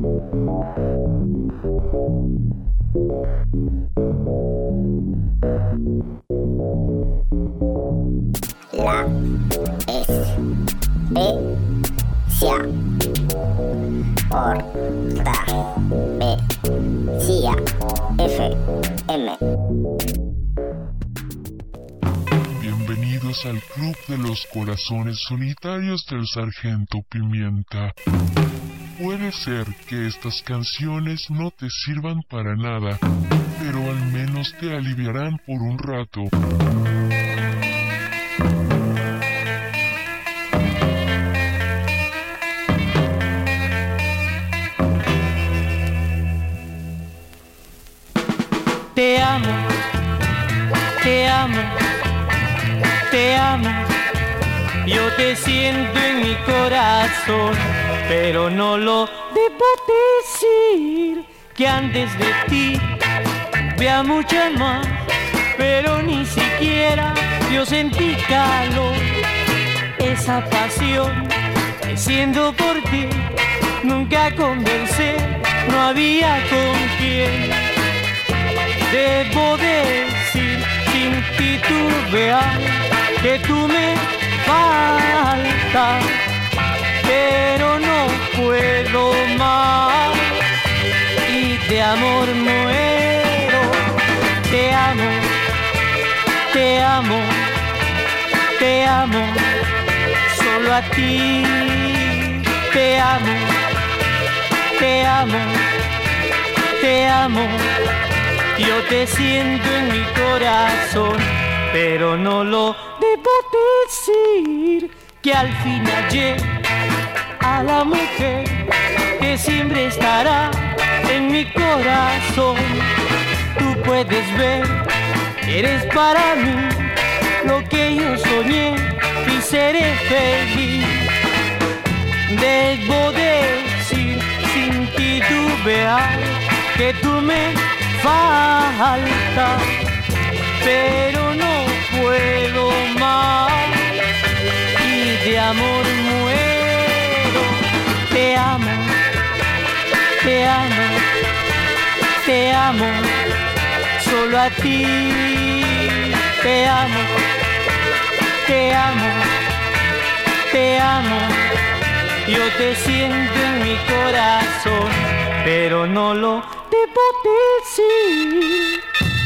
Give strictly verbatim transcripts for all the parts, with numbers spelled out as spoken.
La especia Ortavesia F M. Bienvenidos al Club de los Corazones Solitarios del Sargento Pimienta. Puede ser que estas canciones no te sirvan para nada, pero al menos te aliviarán por un rato. Te amo, te amo, te amo, yo te siento en mi corazón, pero no lo debo decir, que antes de ti vea mucho más, pero ni siquiera yo sentí calor, esa pasión que siendo por ti, nunca conversé, no había con quién. Debo decir, sin titubear, que tú me faltas, pero no puedo más, y de amor muero. Te amo, te amo, te amo, solo a ti. Te amo, te amo, te amo. Yo te siento en mi corazón, pero no lo debo decir, que al fin hallé a la mujer que siempre estará en mi corazón. Tú puedes ver, eres para mí lo que yo soñé y seré feliz. Debo decir sin titubear que tú me falta, pero no puedo más, y de amor muero. Te amo, te amo, te amo, solo a ti. Te amo, te amo, te amo, yo te siento en mi corazón, pero no lo debo decir.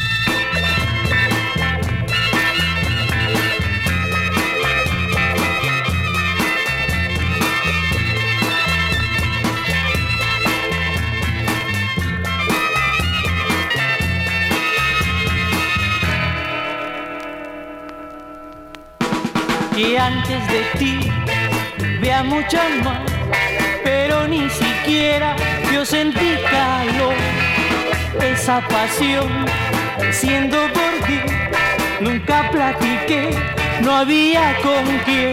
Que antes de ti vea mucho más, pero ni siquiera yo sentí calor, esa pasión siendo por ti, nunca platiqué, no había con quién.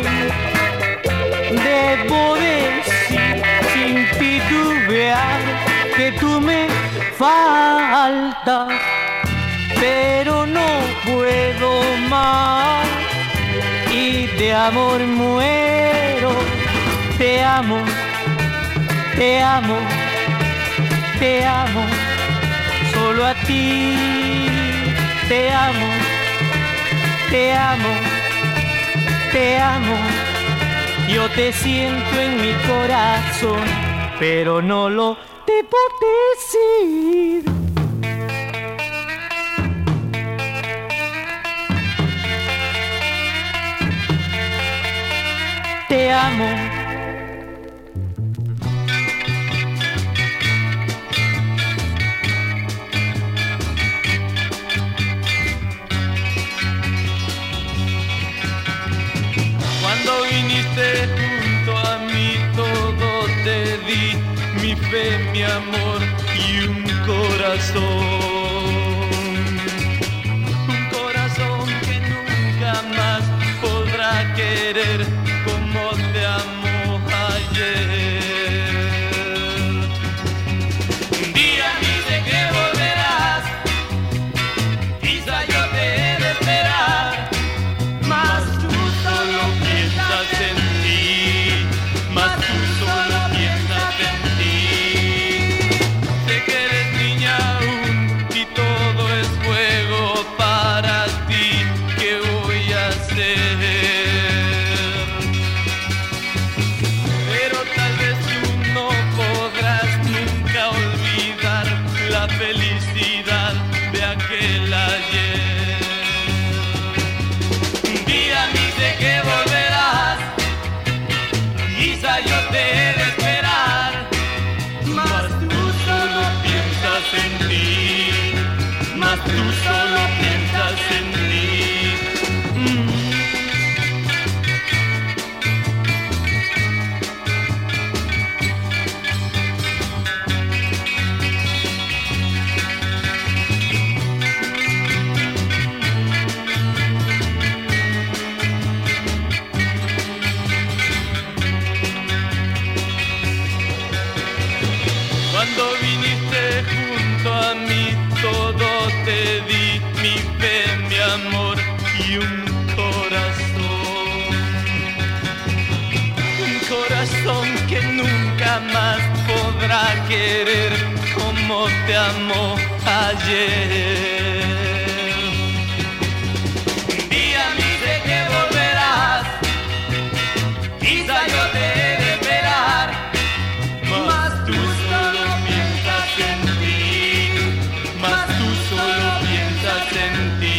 Debo decir sin titubear que tú me faltas, pero no puedo más, y de amor muero. Te amo, te amo, te amo, solo a ti. Te amo, te amo, te amo, yo te siento en mi corazón, pero no lo debo decir. Te amo. Cuando viniste junto a mí todo te di, mi fe, mi amor y un corazón. Un corazón que nunca más podrá querer como te amo ayer. Un día dice que volverás, quizá yo te he de esperar, mas tú solo piensas en ti, mas tú solo piensas en ti. tú solo piensas en ti. Mm. Cuando viniste junto a mí, todo te di, mi fe, mi amor y un corazón. Un corazón que nunca más podrá querer como te amó ayer. Un día me dice que volverás, quizá yo te he de esperar, mas tú solo piensas en ti, mas tú solo piensas en ti.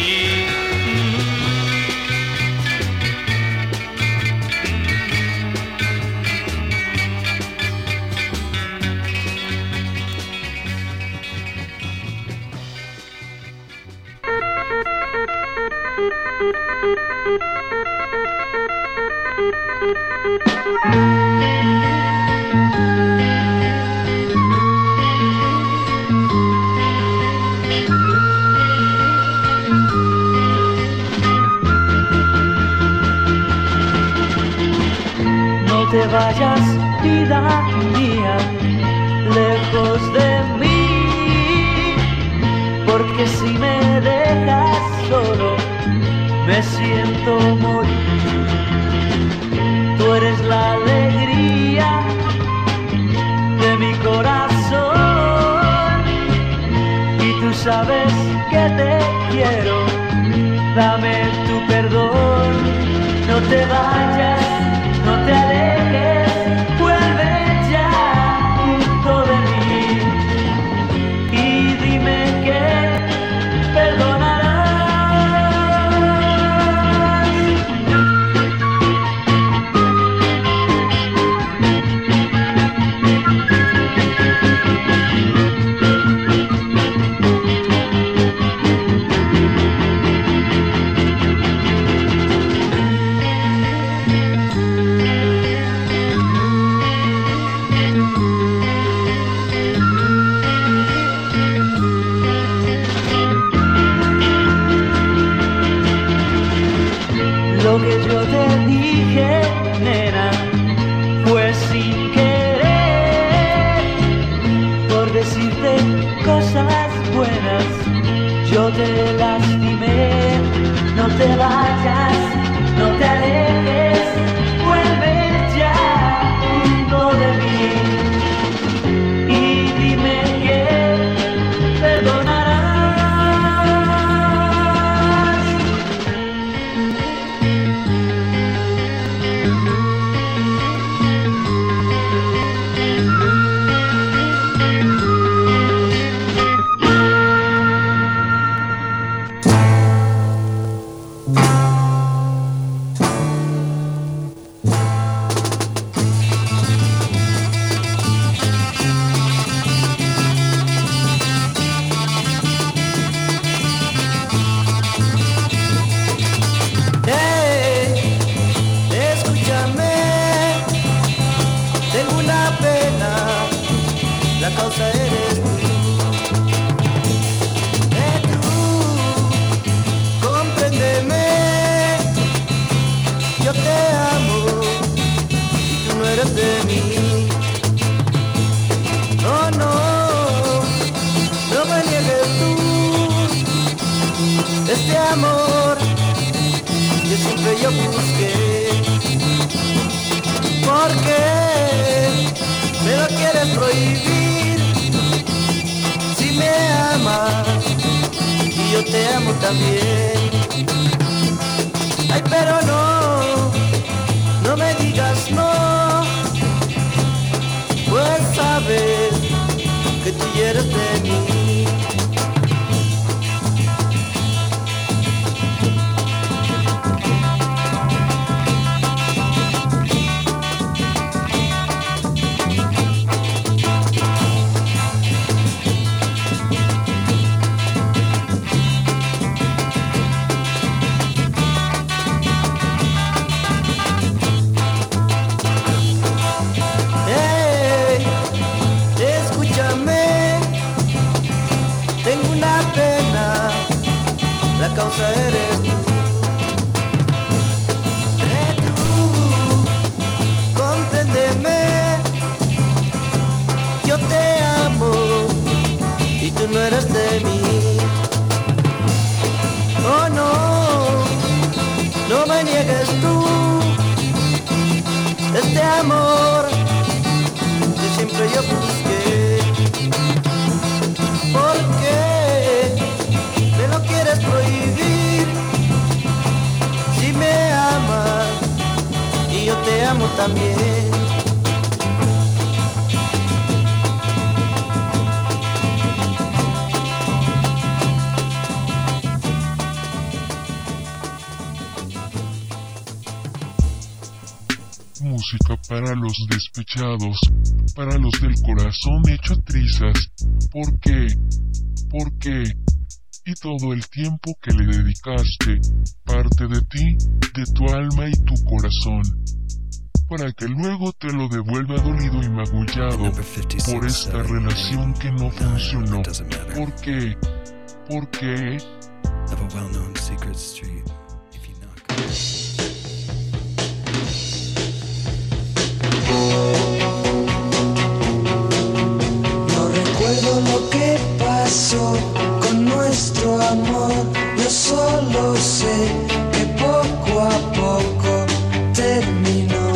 No te vayas, vida mía, lejos de mí, porque si me dejas solo, me siento morir. Tú eres la alegría de mi corazón y tú sabes que te quiero, dame tu perdón. No te vayas, no te alejes, vuelve ya junto de mí y dime que perdonarás. Lo que yo te dije, nena, fue sin querer. Por decirte cosas buenas, yo te lastimé. No te vayas, no te alejes, vuelve ya junto de mí y dime que perdonarás. Este amor que siempre yo busqué, ¿por qué me lo quieres prohibir? Si me amas y yo te amo también. Ay, pero no, no me digas no, pues sabes que tú quieres de mí. cosa eres tú. Eh, tú, compréndeme, yo te amo y tú no eres de mí. Oh no, no me niegues tú este amor que siempre yo busqué. ¿Por qué me lo quieres prohibir? Si me amas y yo te amo también. Música para los despechados, para los del corazón hecho trizas. ¿Por qué? ¿Por qué? Y todo el tiempo que le dedicaste, parte de ti, de tu alma y tu corazón, para que luego te lo devuelva dolido y magullado por esta relación que no funcionó. ¿Por qué? ¿Por qué? No recuerdo lo que pasó con nuestro amor, yo solo sé que poco a poco terminó.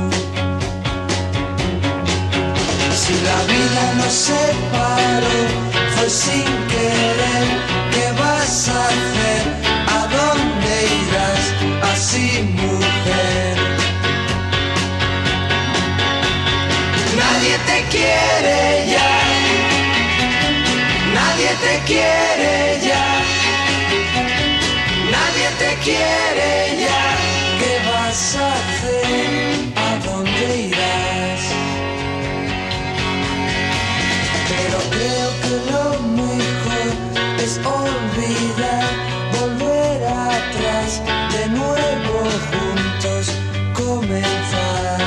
Si la vida nos separó, fue sin querer. ¿Qué vas a hacer? ¿A dónde irás? Así, mujer. Nadie te quiere ya, nadie te quiere ya, nadie te quiere ya. ¿Qué vas a hacer? ¿A dónde irás? Pero creo que lo mejor es olvidar, volver atrás, de nuevo juntos comenzar.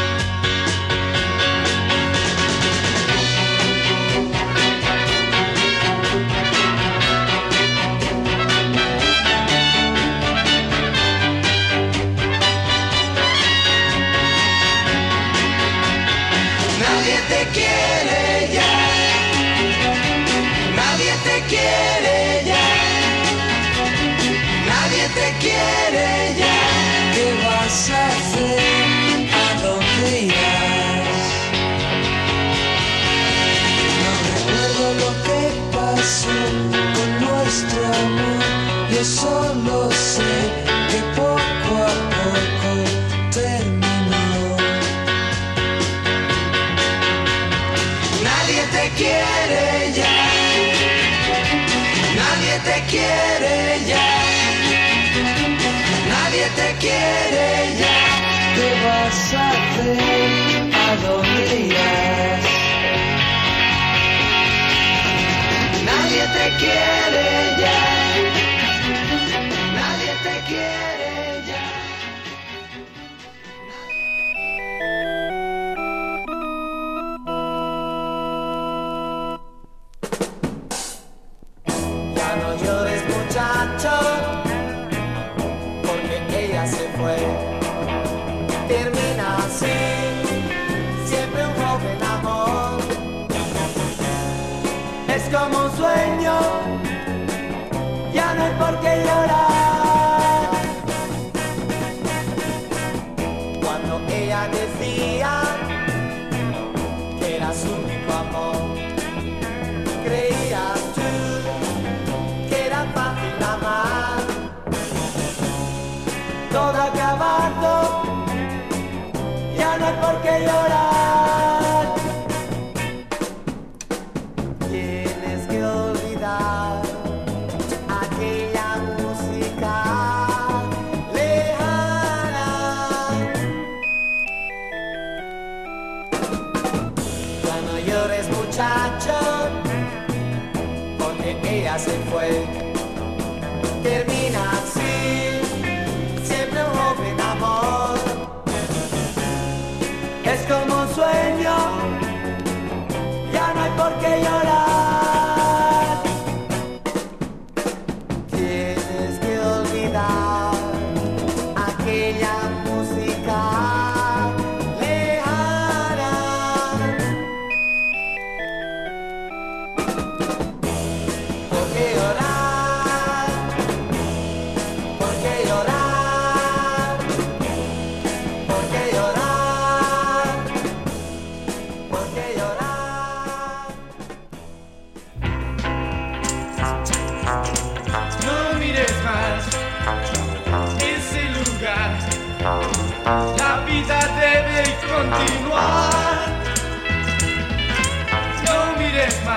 Nadie te quiere ya, nadie te quiere ya, nadie te quiere ya. ¿Qué vas a hacer? ¿A dónde irás? No recuerdo lo que pasó con nuestro amor, yo solo sé que poco a poco terminó. Nadie te quiere ya, nadie te quiere ya, nadie te quiere ya. ¿Qué vas a hacer? ¿A dónde irás? Nadie te quiere ya, nadie te quiere ya. Ya no llores, muchacho, porque ella se fue. Termina así, siempre un joven amor. Es como un sueño, ya no hay por qué llorar. Cuando ella decía que era su único amor, creías tú que era fácil amar. Todo acabado, ya no hay por qué llorar. Tienes que olvidar aquella música lejana. Ya no llores, muchacho, porque ella se fue. Termina así, siempre un joven amor. Es como un sueño, ya no hay por qué llorar. Tienes que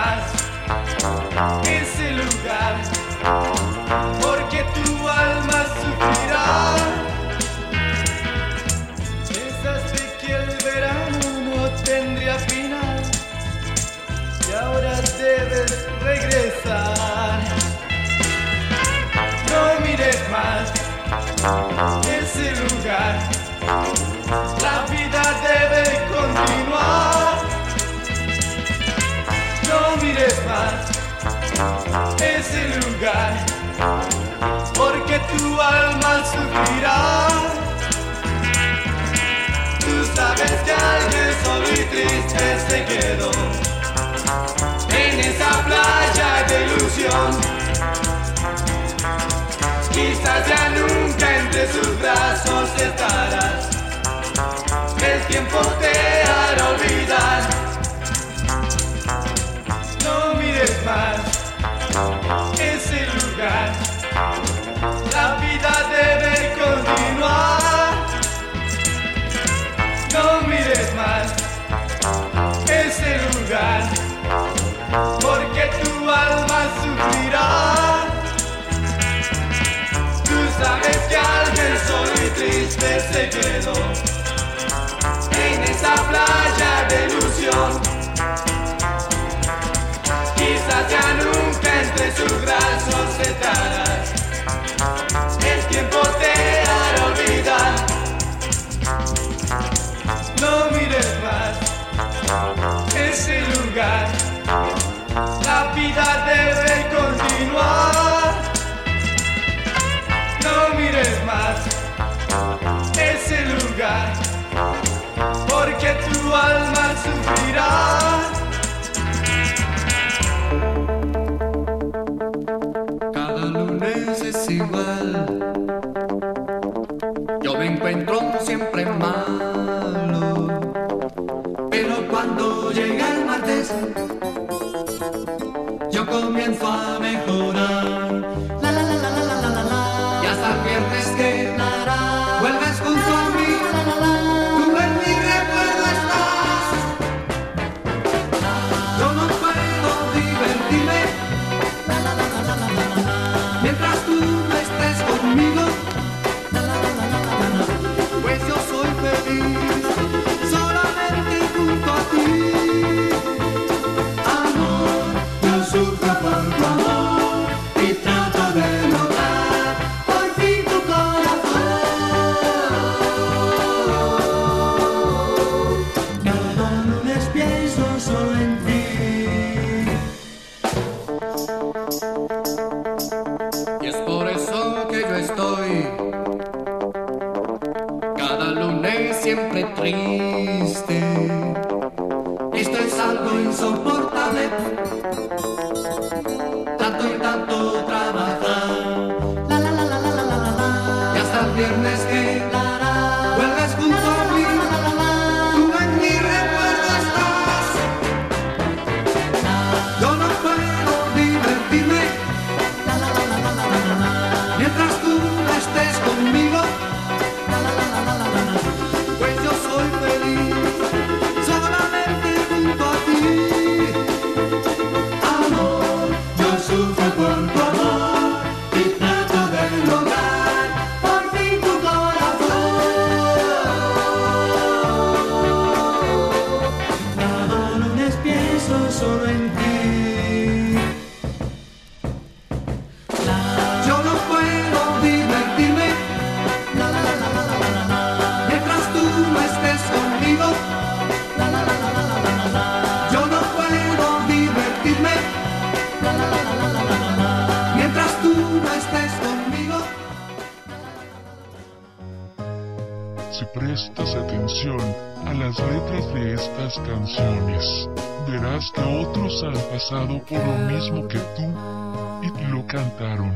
más ese lugar, porque tu alma sufrirá. Pensaste que el verano no tendría final y ahora debes regresar. No mires más ese lugar, la vida debe continuar. No mires más ese lugar, porque tu alma sufrirá. Tú sabes que alguien solo y triste se quedó en esa playa de ilusión. Quizás ya nunca entre sus brazos estarás, el tiempo te hará olvidar. No mires más ese lugar, la vida debe continuar. No mires más ese lugar, porque tu alma sufrirá. Tú sabes que alguien solo y triste se quedó en esa playa de ilusión. Quizás ya nunca entre sus brazos estarás, el tiempo te hará olvidar. No mires más ese lugar, la vida debe continuar. No mires más ese lugar, porque tu alma sufrirá. Cada lunes es igual, yo me encuentro siempre malo, pero cuando llega el martes, yo comienzo a mejorar. La la la la la la la la. Y hasta el viernes que vuelves junto a mí, tú en mi recuerdo estás. Yo no puedo divertirme mientras tú no estés conmigo, pues yo soy feliz solamente junto a ti. Amor, yo sufro por tu amor y trato de lograr por fin tu corazón. Cada lunes pienso solo en ti. Y es por eso que yo estoy cada lunes siempre triste. Esto es algo insoportable, tanto y tanto trabajar. La la la la la la la la. Y hasta el viernes que vuelves junto a mí, tú en mi recuerdo estás. Yo no puedo divertirme mientras tú no estés conmigo, pues yo soy feliz solamente junto a ti. Amor, yo sufro por tu amor y trato de lograr por fin tu corazón. Cada lunes pienso solo en ti. Yo no puedo divertirme mientras tú no estés conmigo. Yo no puedo divertirme mientras tú no estés conmigo. Si prestas atención a las letras de estas canciones, verás que otros han pasado por lo mismo que tú y lo cantaron.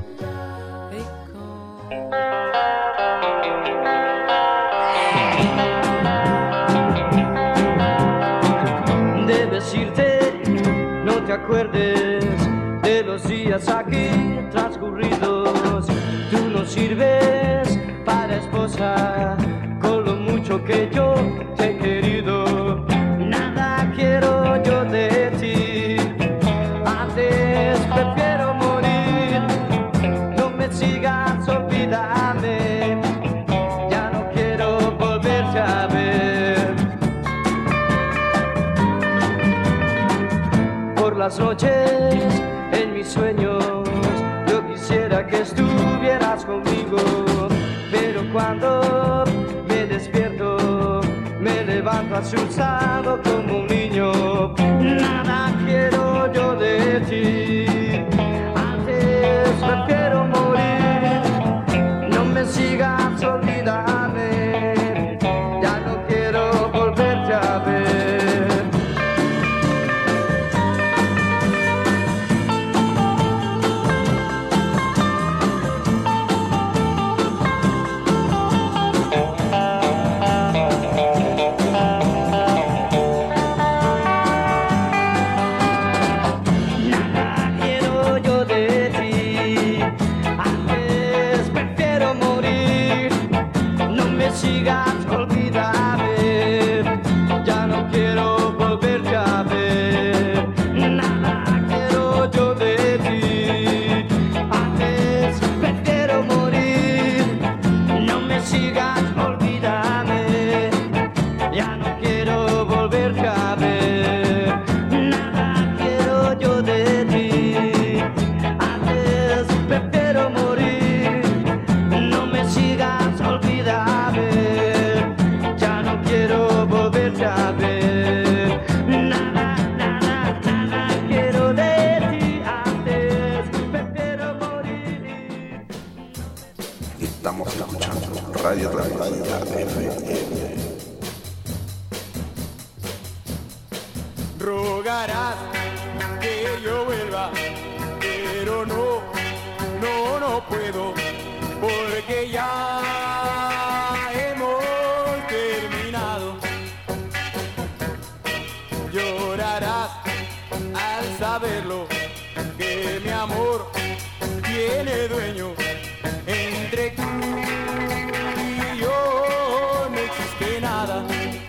Debes irte, no te acuerdes de los días aquí transcurridos. Tú no sirves para esposa, con lo mucho que yo te he querido. Nada quiero yo de ti, por las noches, en mis sueños, yo quisiera que estuvieras conmigo, pero cuando me despierto, me levanto asustado como un niño. Nada quiero yo de ti, antes prefiero morir. No me sigas, olvídame, ya no quiero volverte a ver. Radio Tranquilidad F M. Rogarás que yo vuelva, pero no, no, no puedo, porque ya hemos terminado. Llorarás al saberlo, que mi amor tiene dueño. Entre tú y yo no existe nada.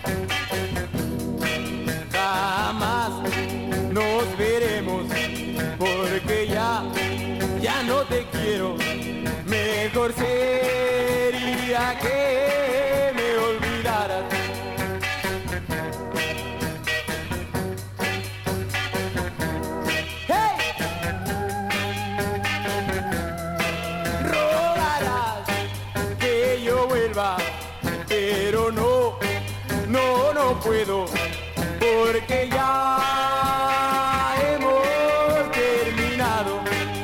Jamás nos veremos, porque ya, ya no te quiero. Mejor sería que me olvidaras. Pero no, no, no puedo, porque ya hemos terminado.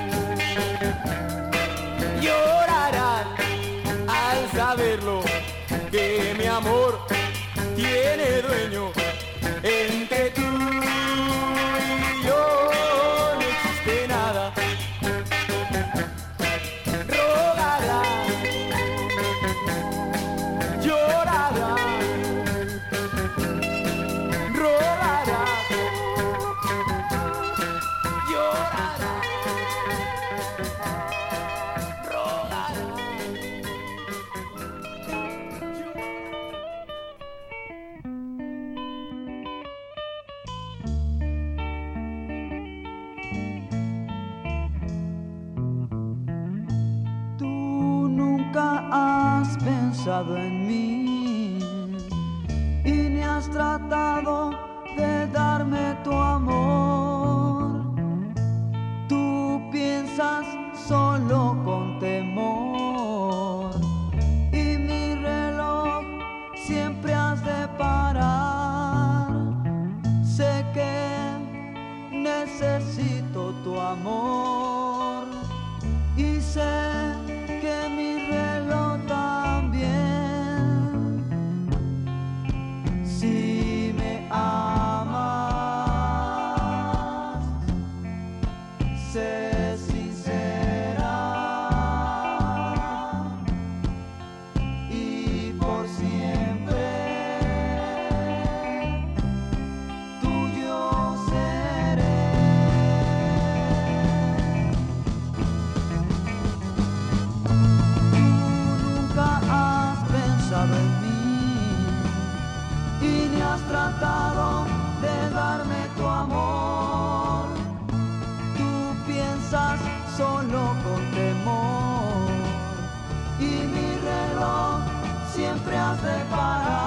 Llorarán al saberlo, que mi amor tiene dueño. Entre tú y yo no existe nada. En mí y ni has tratado de darme tu amor. Tú piensas solo con temor y mi reloj siempre has de parar. Sé que necesito tu amor y sé que mi reloj también. Si me amas, sé sincera y por siempre tuyo seré. Tú nunca has pensado en mí y ni has tratado de darme tu amor. Tú piensas solo con temor y mi reloj siempre has de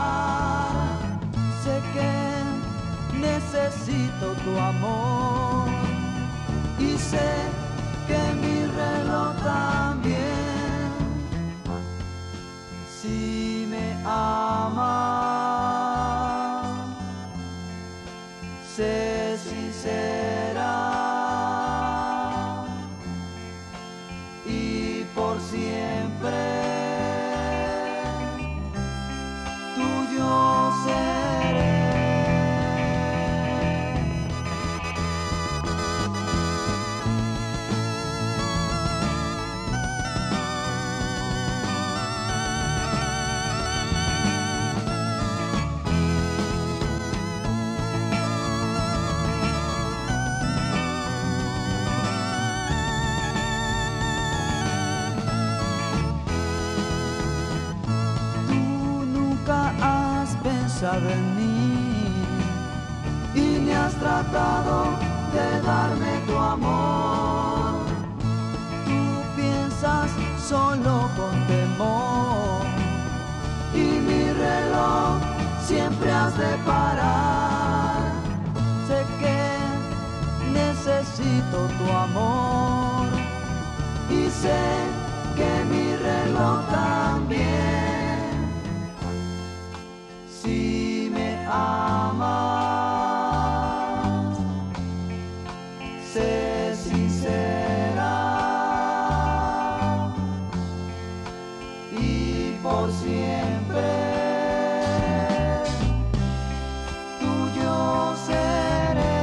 parar. Sé que necesito tu amor y sé que mi reloj también. Si me amas, sé sincera y por siempre tuyo seré. En mí y me has tratado de darme tu amor. Tú piensas solo con temor y mi reloj siempre has de parar. Sé que necesito tu amor y sé que mi reloj también. Si me amas, sé sincera y por siempre tuyo seré.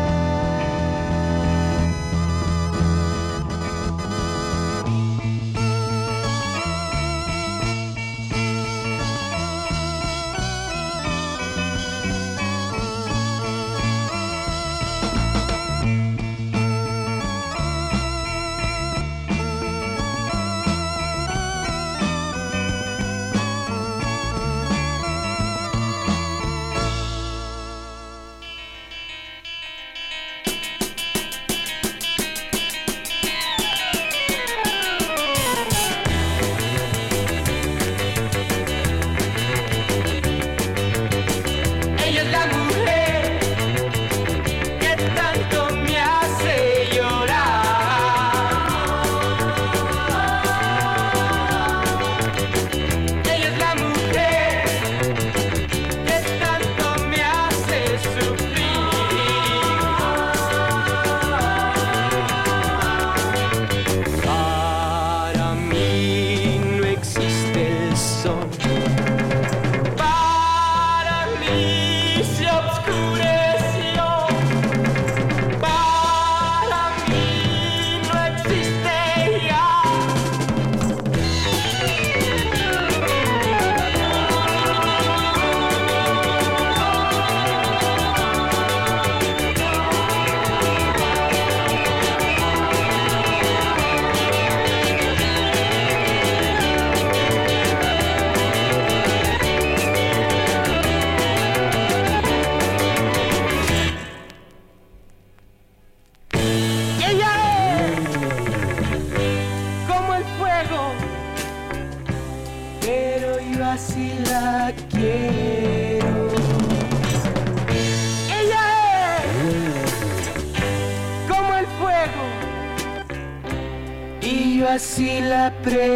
Así la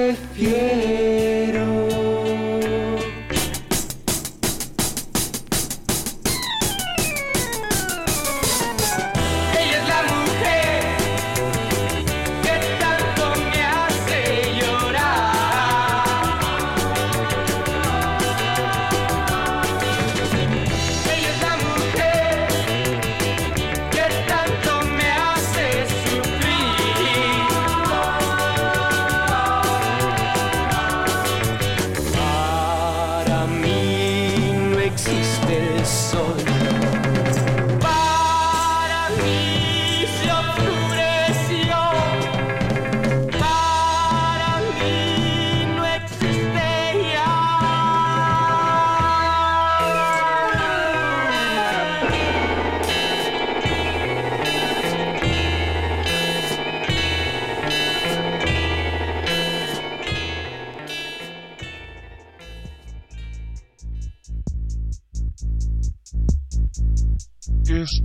prefiero. Ella es la mujer que tanto me hace llorar. Ella es la mujer que tanto me hace sufrir.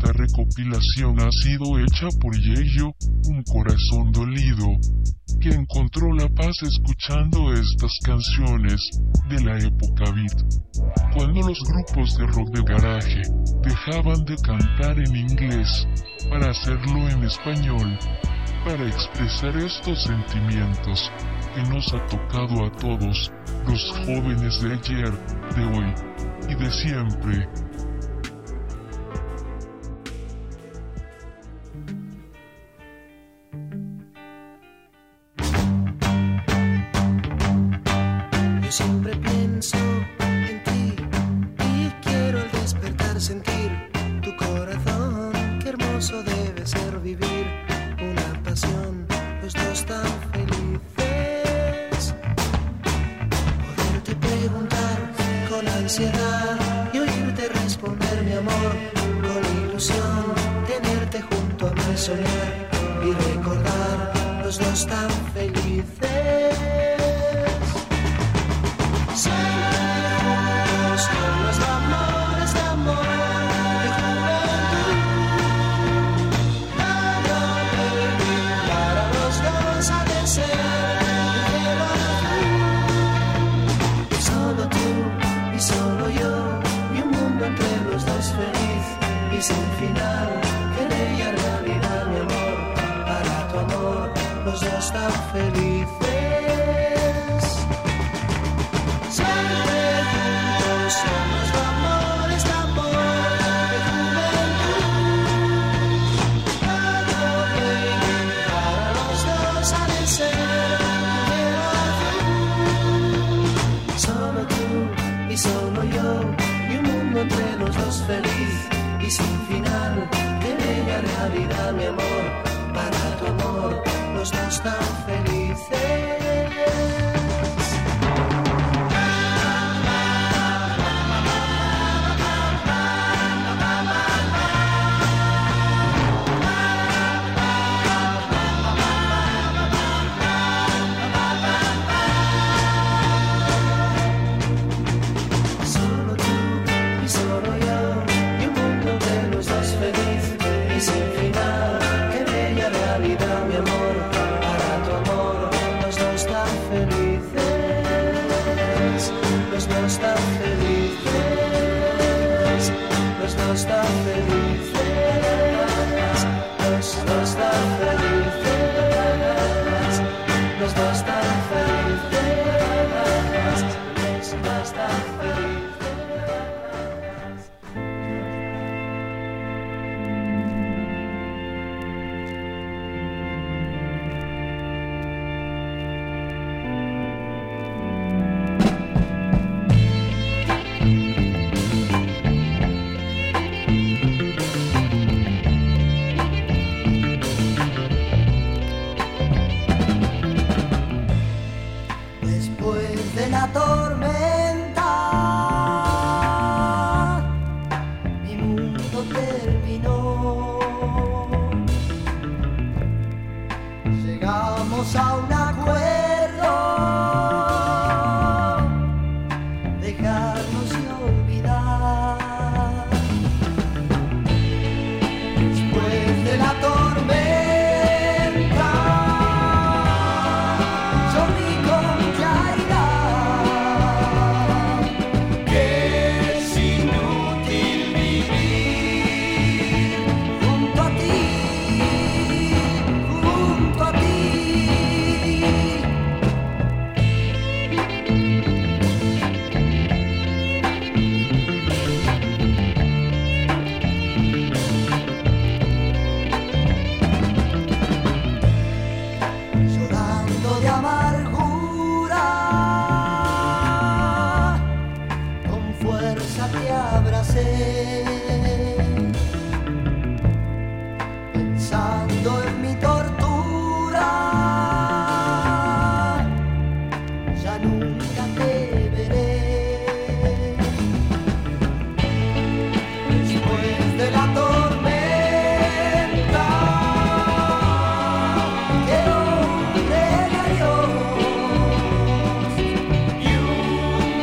Esta recopilación ha sido hecha por Yeyo, un corazón dolido, que encontró la paz escuchando estas canciones de la época beat, cuando los grupos de rock de garaje dejaban de cantar en inglés para hacerlo en español, para expresar estos sentimientos que nos ha tocado a todos los jóvenes de ayer, de hoy y de siempre. Siempre pienso en ti y quiero al despertar sentir tu corazón. Qué hermoso debe ser vivir una pasión, los dos tan felices. Poderte preguntar con ansiedad y oírte responder mi amor con ilusión. Tenerte junto a mí, soñar y recordar los dos tan felices. Somos con los amores de amor de juventud. Nada para los dos ha de ser cielo azul. Solo tú y solo yo y un mundo entre los dos feliz y sin final. Que bella realidad, mi amor, para tu amor los dos tan felices. Somos amores de amor de juventud. Algo que para los dos ha de ser cielo azul. Solo tú y solo yo y un mundo entre los dos feliz y sin final. Qué bella realidad, mi amor, para tu amor los dos tan felices.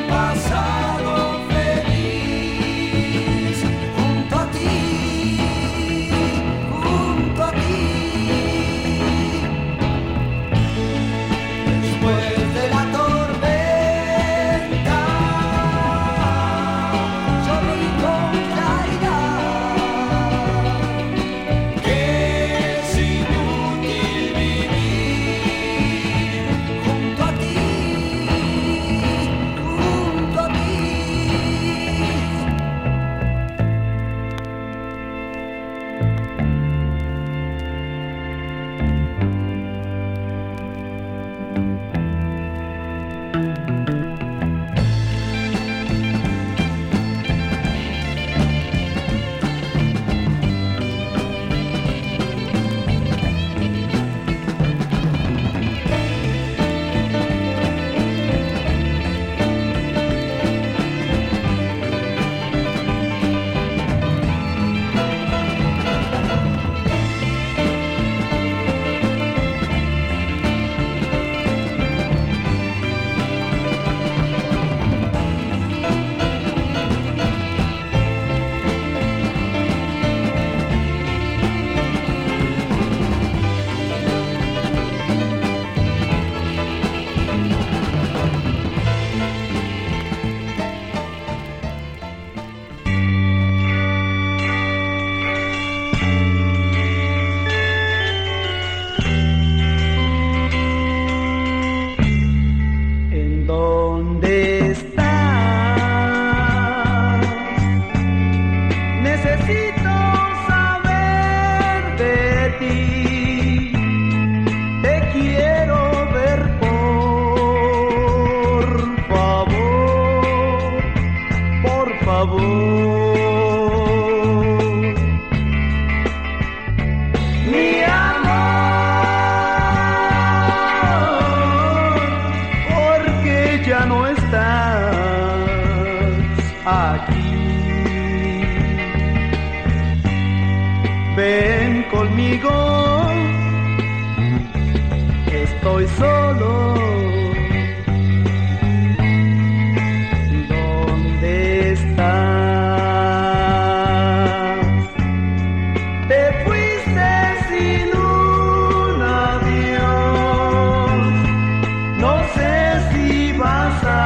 Pasado feliz junto a ti. te quiero ver, por favor, por favor. Mi amor, porque ya no estás aquí. Ven conmigo, estoy solo. ¿Dónde estás? Te fuiste sin un adiós. No sé si vas a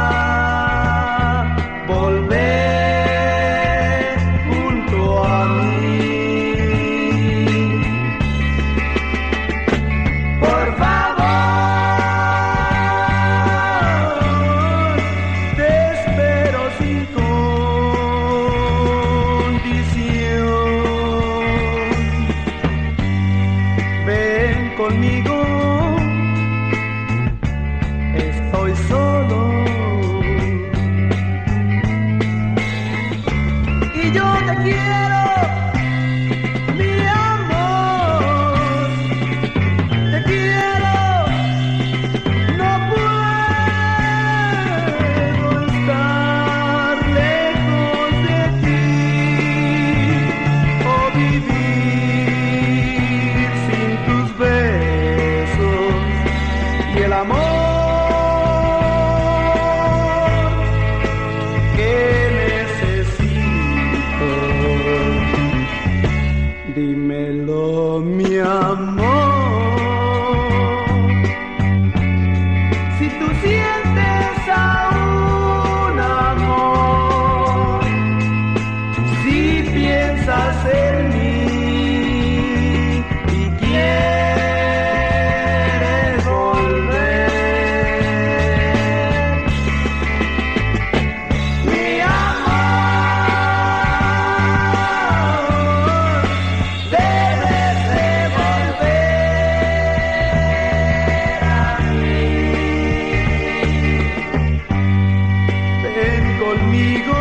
volver junto a mí. Por favor, te espero sin condición. Ven conmigo, estoy solo. Y yo te quiero, mi amor, te quiero. No puedo estar lejos de ti o vivir sin tus besos y el amor que necesito. Dímelo, mi amor, si tú sientes aún amor, si piensas en mí y quieres volver. Mi amor, debes de volver a mí. Ven conmigo,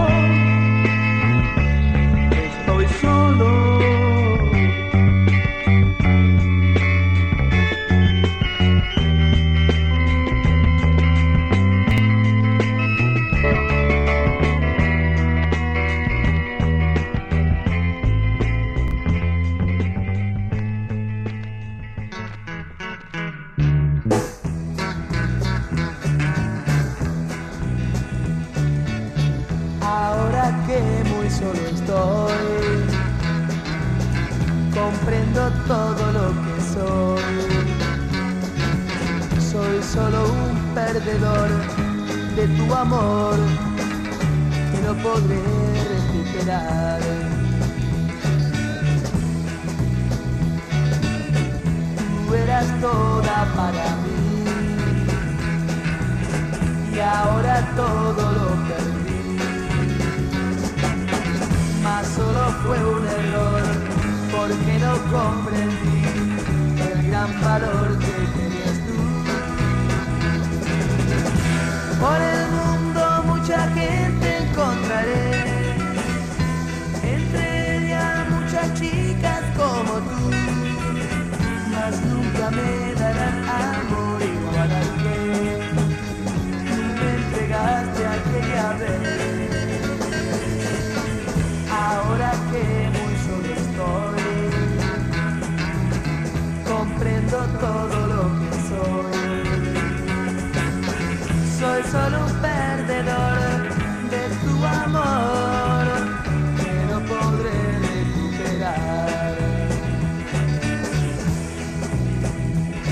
estoy solo. Ahora que muy solo estoy, comprendo todo lo que soy. Soy solo un perdedor de tu amor que no podré recuperar. Tú eras toda para mí y ahora todo lo perdí. Mas solo fue un error porque no comprendí el gran valor que tenías tú. Por el mundo mucha gente encontraré, entre ellas muchas chicas como tú, mas nunca me darán amor igual al que tú me entregaste aquella vez. Ahora que muy solo estoy, comprendo todo lo que soy. Soy solo un perdedor de tu amor que no podré recuperar.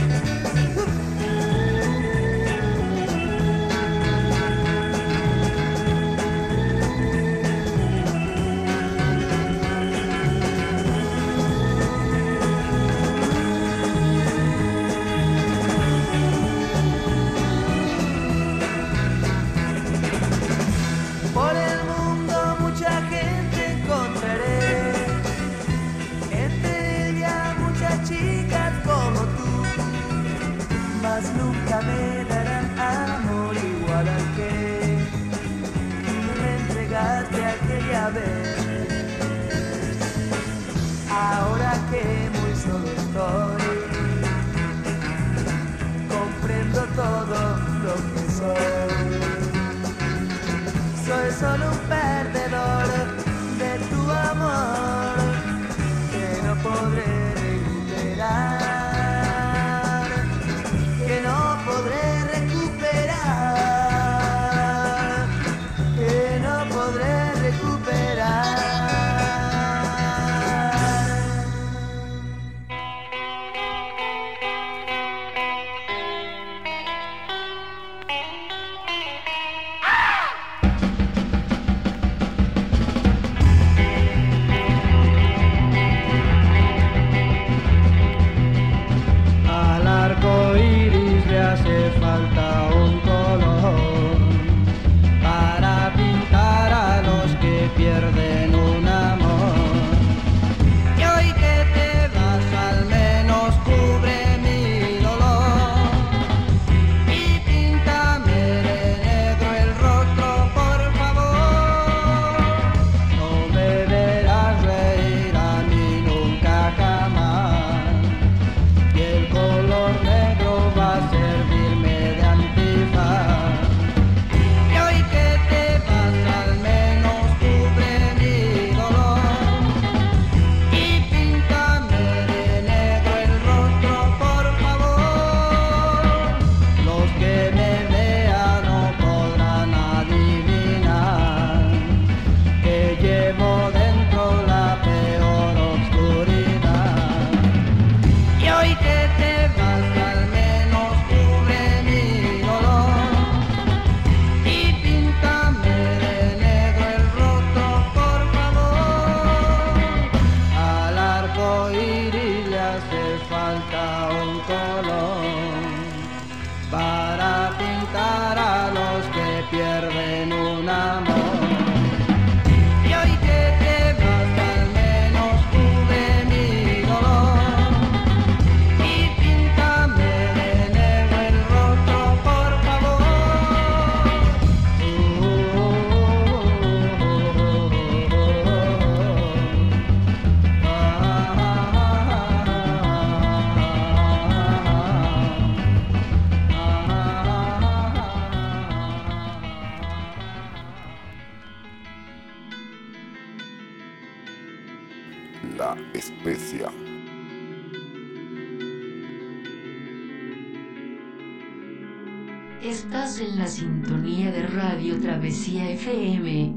más chicas como tú, mas nunca me darán amor igual al que me entregaste aquella vez. Ahora que muy solo estoy, comprendo todo lo que soy. Soy solo un perdedor de tu amor que no podré recuperar, que no podré recuperar, que no podré recuperar. La Especia. Estás en la sintonía de Radio Travesía F M.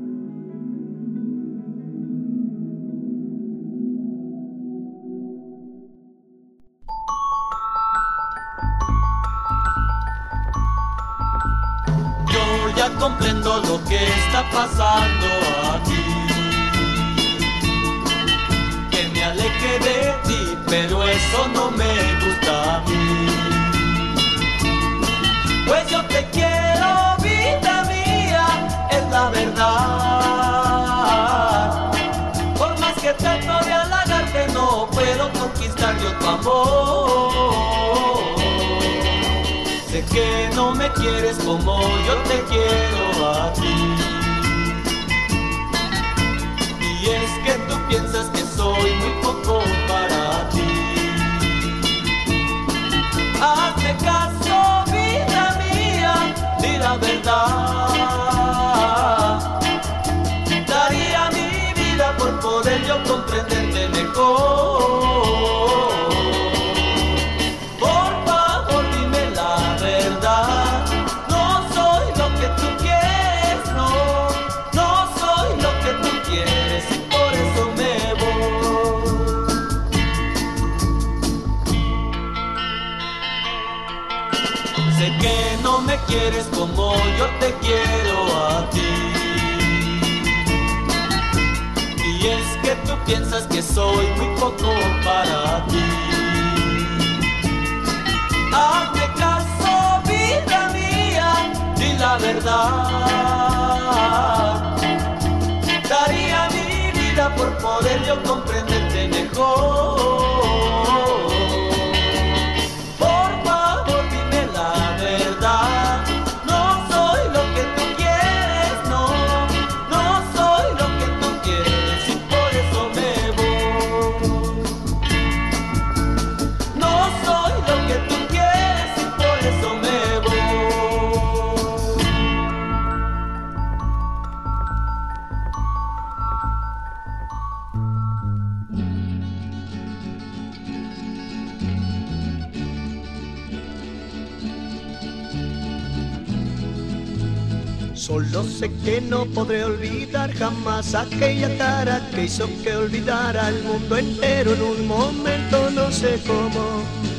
Yo ya comprendo lo que está pasando aquí. Que me aleje de ti, pero eso no me gusta a mí. Pues yo te quiero, vida mía, es la verdad. Por más que trato de halagarte, no puedo conquistar yo tu amor. Sé que no me quieres como yo te quiero a ti. Y es que tú piensas que soy muy poco para ti. Hazme caso, vida mía, di la verdad. Daría mi vida por poder yo comprenderte mejor. Por favor, dime la verdad. No soy lo que tú quieres, no. No soy lo que tú quieres y por eso me voy. Sé que no me quieres como yo te quiero a ti. Y es que tú piensas que soy muy poco para ti. Hazme caso, vida mía, di la verdad. Daría mi vida por poder yo comprenderte mejor. Solo sé que no podré olvidar jamás aquella cara que hizo que olvidara al mundo entero en un momento, no sé cómo.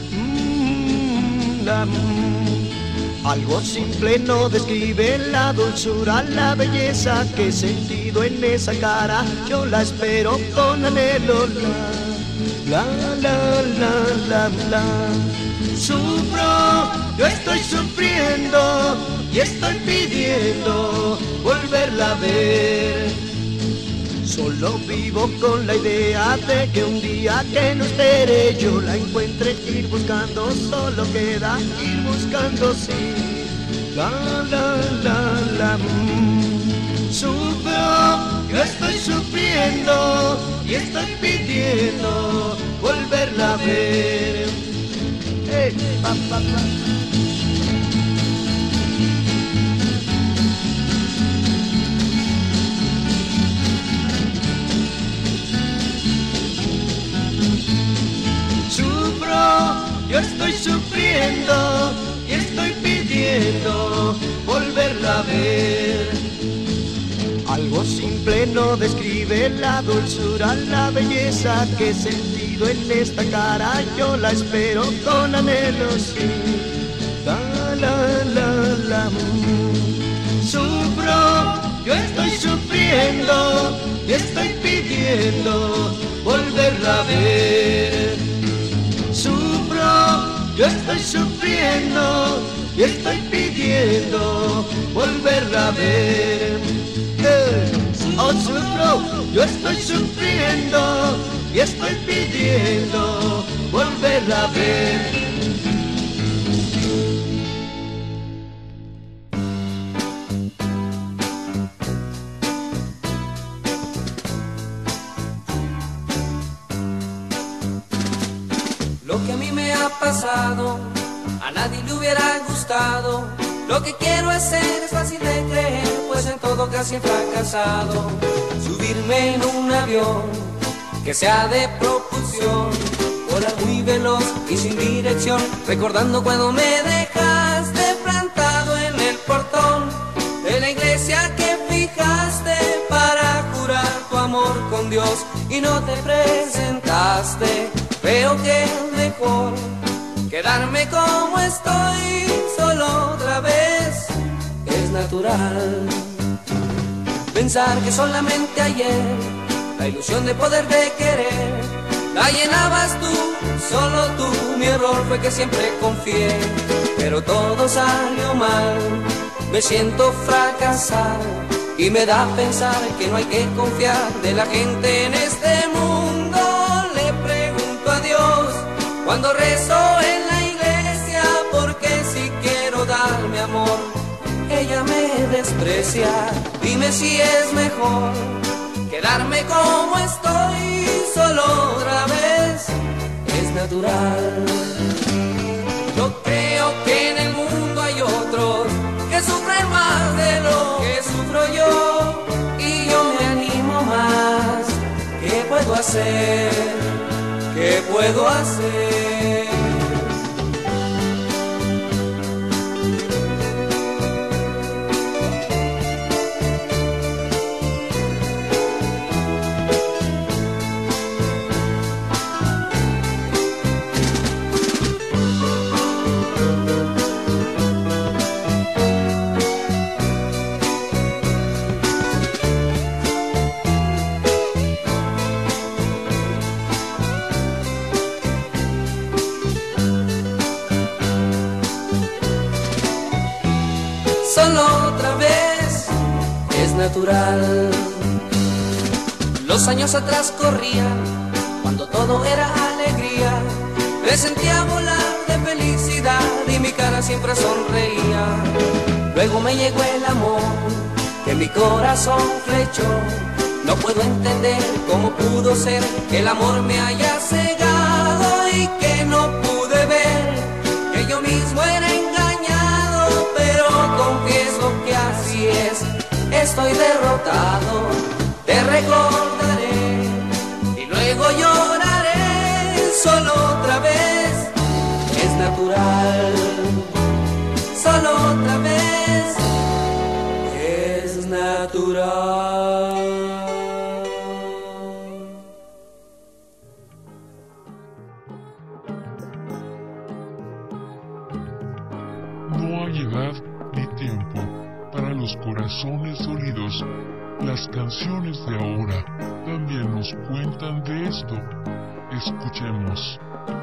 Mm, la, mm. Algo simple no describe la dulzura, la belleza que he sentido en esa cara. Yo la espero con anhelo. La, la, la, la, la, la. Sufro, yo estoy sufriendo y estoy pidiendo volverla a ver. Solo vivo con la idea de que un día que no espere yo la encuentre, ir buscando, solo queda ir buscando, sí. La, la, la, la, mm. Sufro, yo estoy sufriendo y estoy pidiendo volverla a ver. Hey, pa, pa, pa. Yo estoy sufriendo y estoy pidiendo volverla a ver. Algo simple no describe la dulzura, la belleza que he sentido en esta cara. Yo la espero con anhelo, sí. La, la, la, la, mm. Sufro, yo estoy sufriendo y estoy pidiendo volverla a ver. Sufro, yo estoy sufriendo y estoy pidiendo volverla a ver. Eh, oh, sufro, yo estoy sufriendo y estoy pidiendo volverla a ver. Pasado, a nadie le hubiera gustado. Lo que quiero hacer es fácil de creer, pues en todo casi he fracasado. Subirme en un avión que sea de propulsión, volar muy veloz y sin dirección, recordando cuando me dejaste plantado en el portón de la iglesia que fijaste para jurar tu amor con Dios y no te presentaste. Creo que es mejor quedarme como estoy, solo otra vez, es natural. Pensar que solamente ayer la ilusión de poder de querer la llenabas tú, solo tú. Mi error fue que siempre confié, pero todo salió mal. Me siento fracasar y me da pensar que no hay que confiar de la gente en este mundo. Le pregunto a Dios cuando rezo en la iglesia, porque si quiero dar mi amor, ella me desprecia. Dime si es mejor quedarme como estoy, solo otra vez, es natural. Yo creo que en el mundo hay otros que sufren más de lo que sufro yo, y yo me animo más. ¿Qué puedo hacer? ¿Qué puedo hacer? Solo otra vez, es natural. Los años atrás corrían cuando todo era alegría. Me sentía volar de felicidad y mi cara siempre sonreía. Luego me llegó el amor que mi corazón flechó. No puedo entender cómo pudo ser que el amor me haya cegado y que no pude ver que yo mismo era engañado. Pero confieso que así es, estoy derrotado. Te recordaré y luego lloraré. Solo otra vez, es natural. Solo otra vez, hay edad ni tiempo para los corazones dolidos. Las canciones de ahora también nos cuentan de esto. Escuchemos.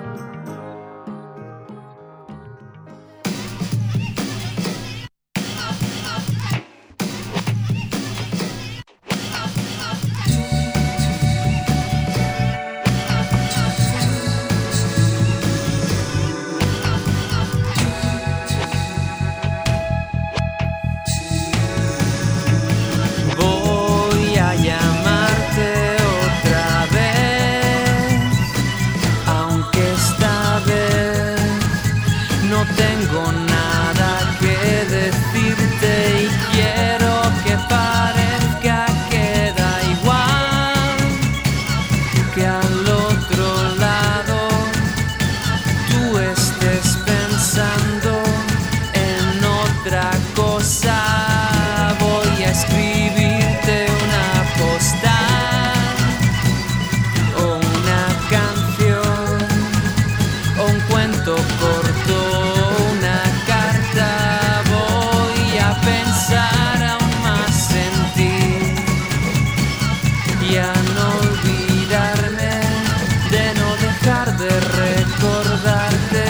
Voy a llamarte otra vez, aunque esta vez no tengo nada que decirte y quiero que parezca que da igual, que al otro lado tú estés pensando en otra cosa. Voy a escribirte una postal o una canción o un cuento corto, una carta. Voy a pensar aún más en ti y a no olvidarme de no dejar de recordarte.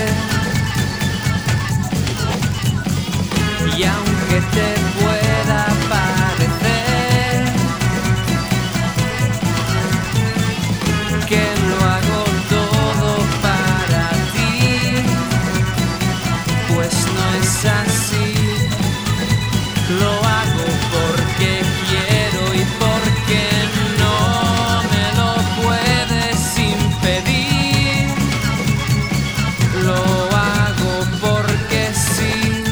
Y aunque te pueda parecer que lo hago todo para ti, pues no es así. Lo hago porque quiero y porque no me lo puedes impedir. Lo hago porque sí.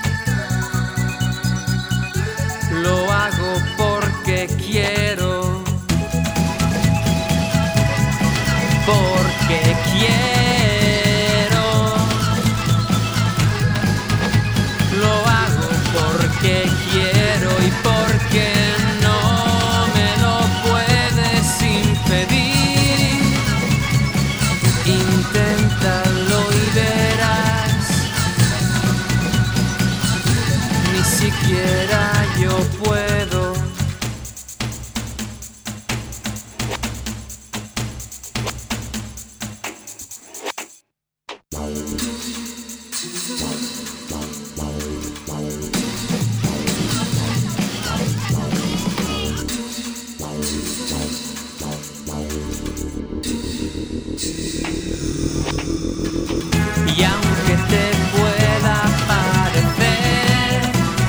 Lo hago porque quiero, porque quiero. Lo hago porque quiero y porque no me lo puedes impedir. Inténtalo y verás, ni siquiera yo puedo. Y aunque te pueda parecer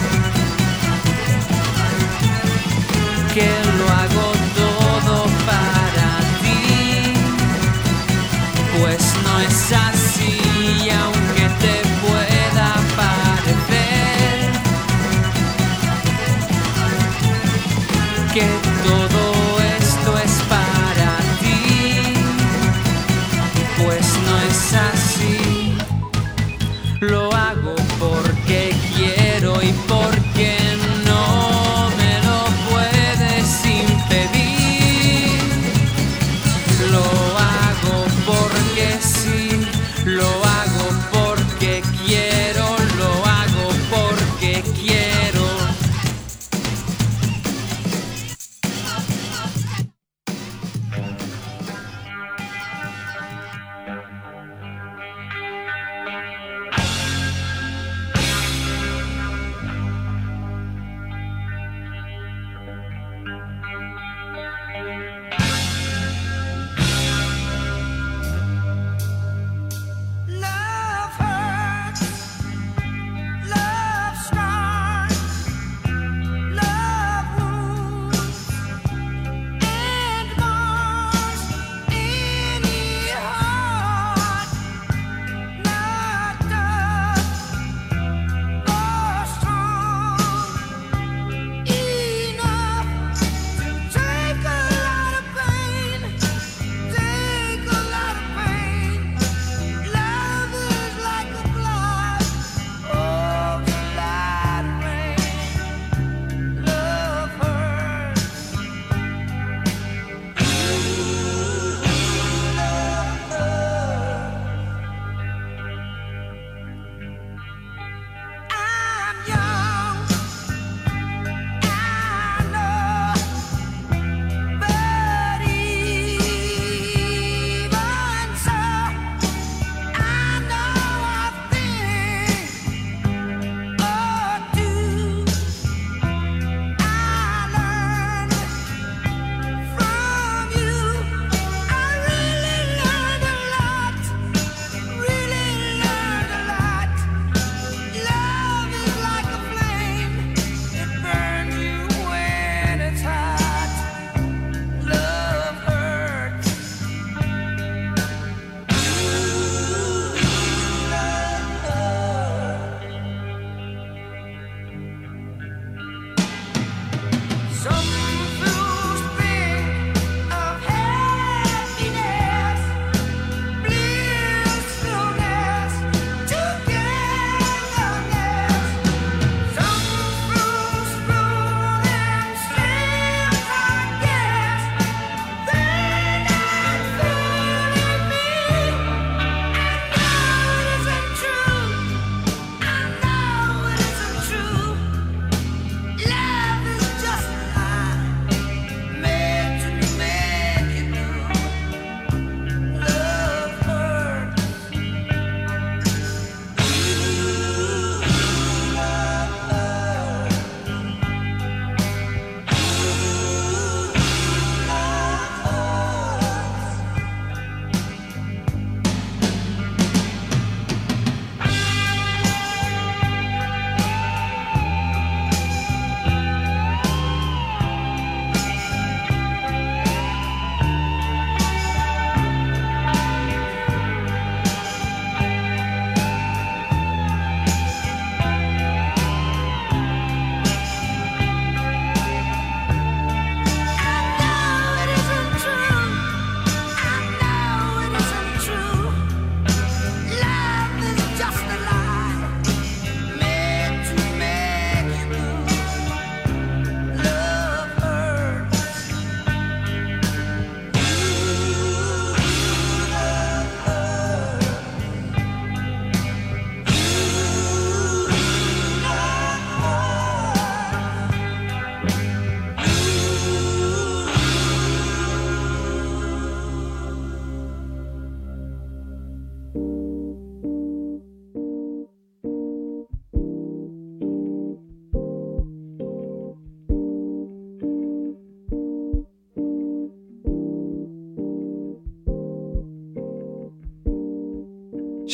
que lo hago todo para ti, pues no es así. Y aunque te pueda parecer que todo esto es para ti, pues no es así. Lo hago porque quiero y porque no me lo puedes impedir. Lo hago porque sí. Lo hago porque quiero. Lo hago porque quiero.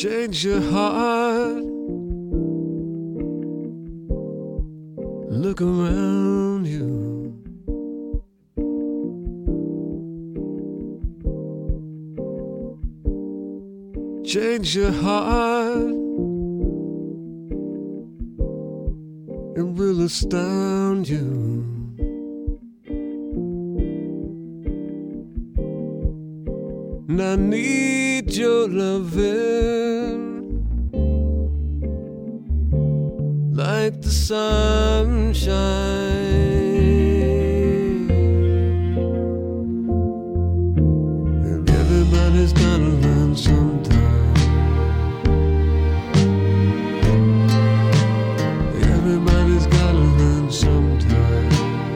Change your heart. Look around you. Change your heart. It will astound you. And I need your loving like the sunshine. And everybody's gotta learn sometime. Everybody's gotta learn sometime.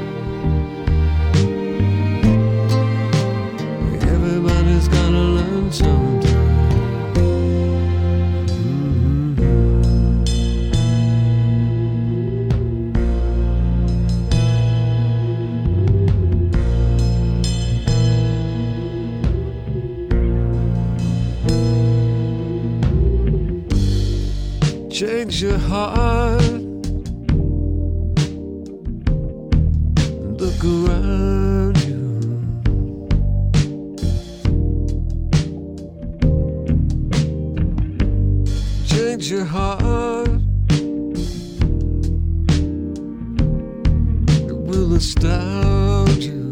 Everybody's gotta learn sometime. Change your heart. Look around you. Change your heart. It will astound you.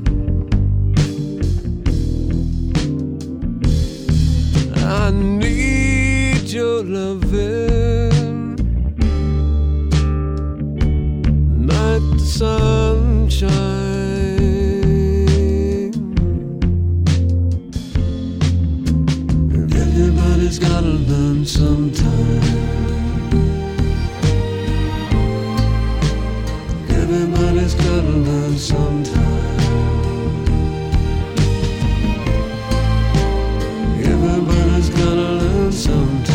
I need your loving. Sunshine. Everybody's gotta learn sometime. Everybody's gotta learn sometime. Everybody's gotta learn sometime.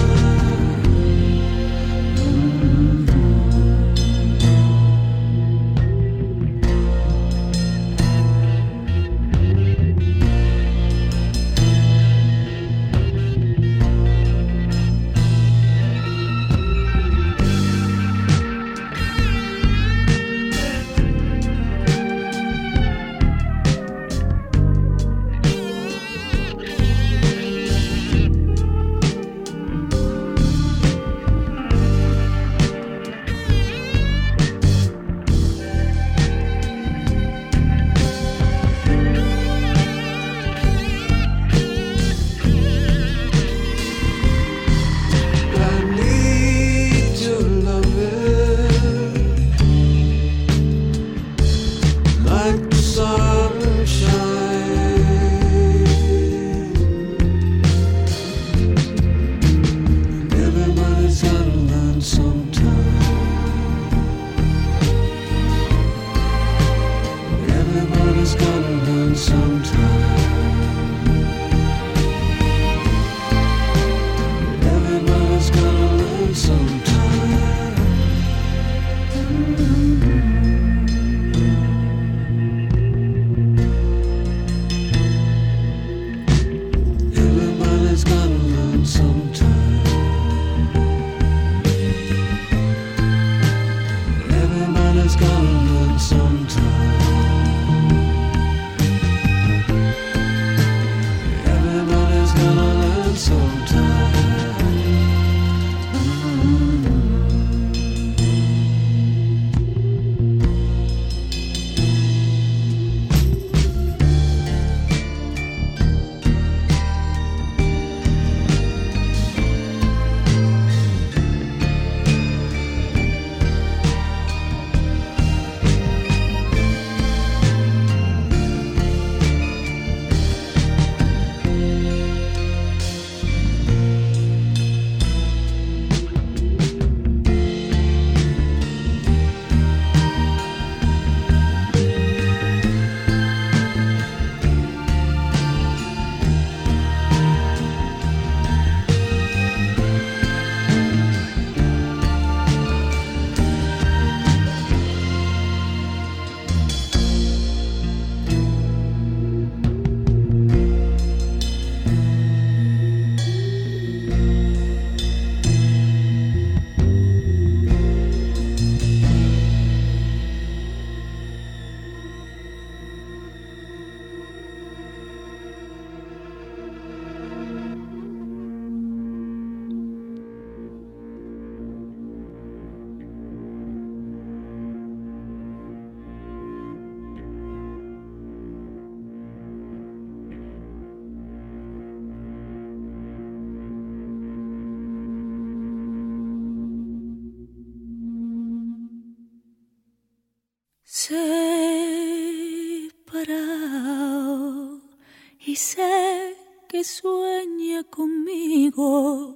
separado y sé que sueña conmigo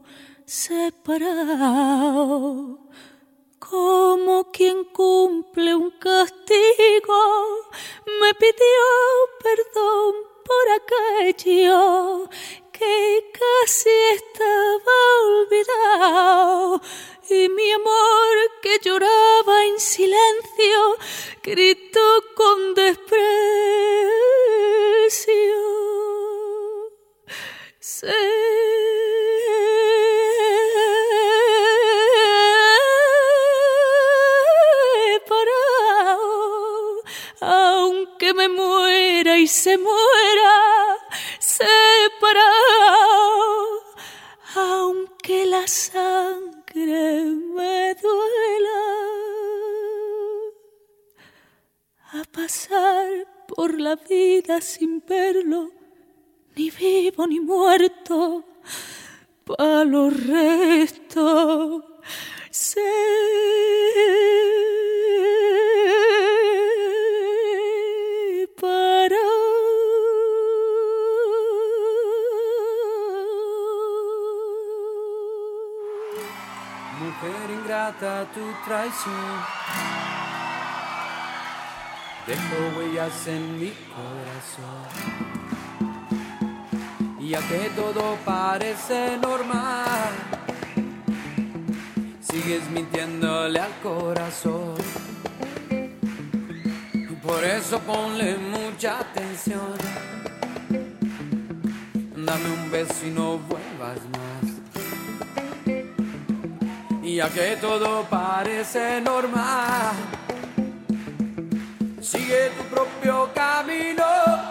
separado, como quien cumple un castigo. Me pidió perdón por aquello que casi estaba olvidado, y mi amor que lloraba en silencio gritó con desprecio: separado, aunque me muera y se muera, separado, aunque la sangre me duela, a pasar por la vida sin verlo, ni vivo ni muerto, pa' los restos separado. Mujer ingrata, tu traición dejó huellas en mi corazón. Ya que todo parece normal, sigues mintiéndole al corazón. Por eso ponle mucha atención. Dame un beso y no vuelvas más. Ya que todo parece normal, sigue tu propio camino.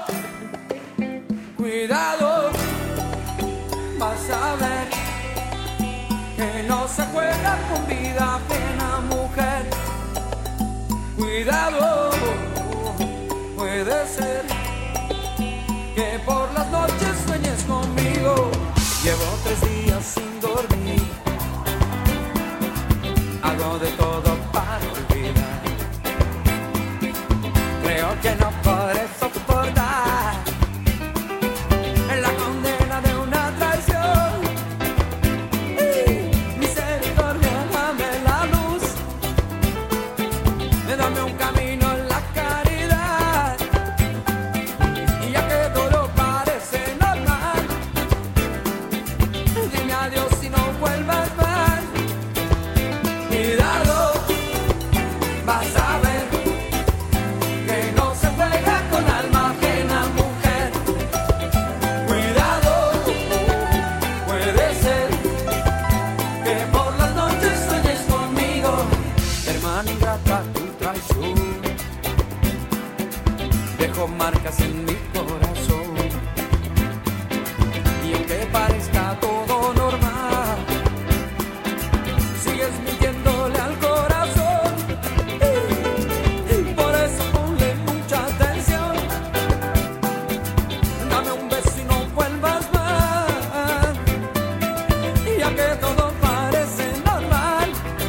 Cuidado, vas a ver que no se juega con vida ajena, mujer. Cuidado, puede ser que por las noches sueñes conmigo. Llevo tres días sin dormir, hago de todo para olvidar. Creo que no podré soportar la condena de una traición. Misericordia, dame la luz, dame un camino en la caridad. Y ya que todo parece normal, dime adiós y no vuelvas más. Cuidado, vas a ver que no se juega con alma ajena, mujer. Cuidado, puede ser que por las noches sueñes conmigo. Hermana ingrata, tu traición dejó marcas en mi corazón. Y aunque parezca todo normal, sigues mintiéndole al corazón. Por eso ponle mucha atención. Dame un beso y no vuelvas más. Ya que todo parece normal,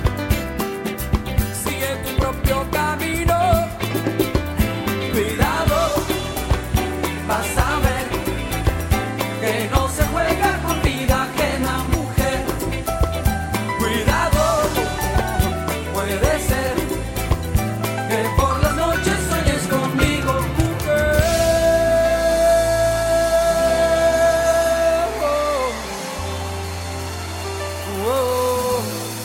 sigue tu propio camino. Cuidado, vas a ver que no se juega con vida ajena, mujer. Cuidado, puede ser que por las noches sueñes conmigo, mujer. Oh, oh.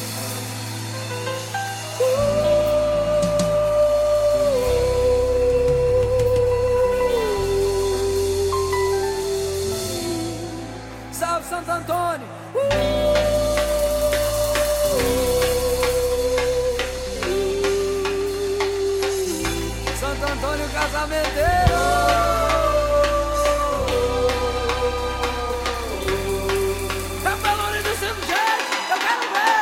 Salve Santo Antônio. Santo Antônio Casamenteiro. Capelone do Santo Gente, eu quero ver.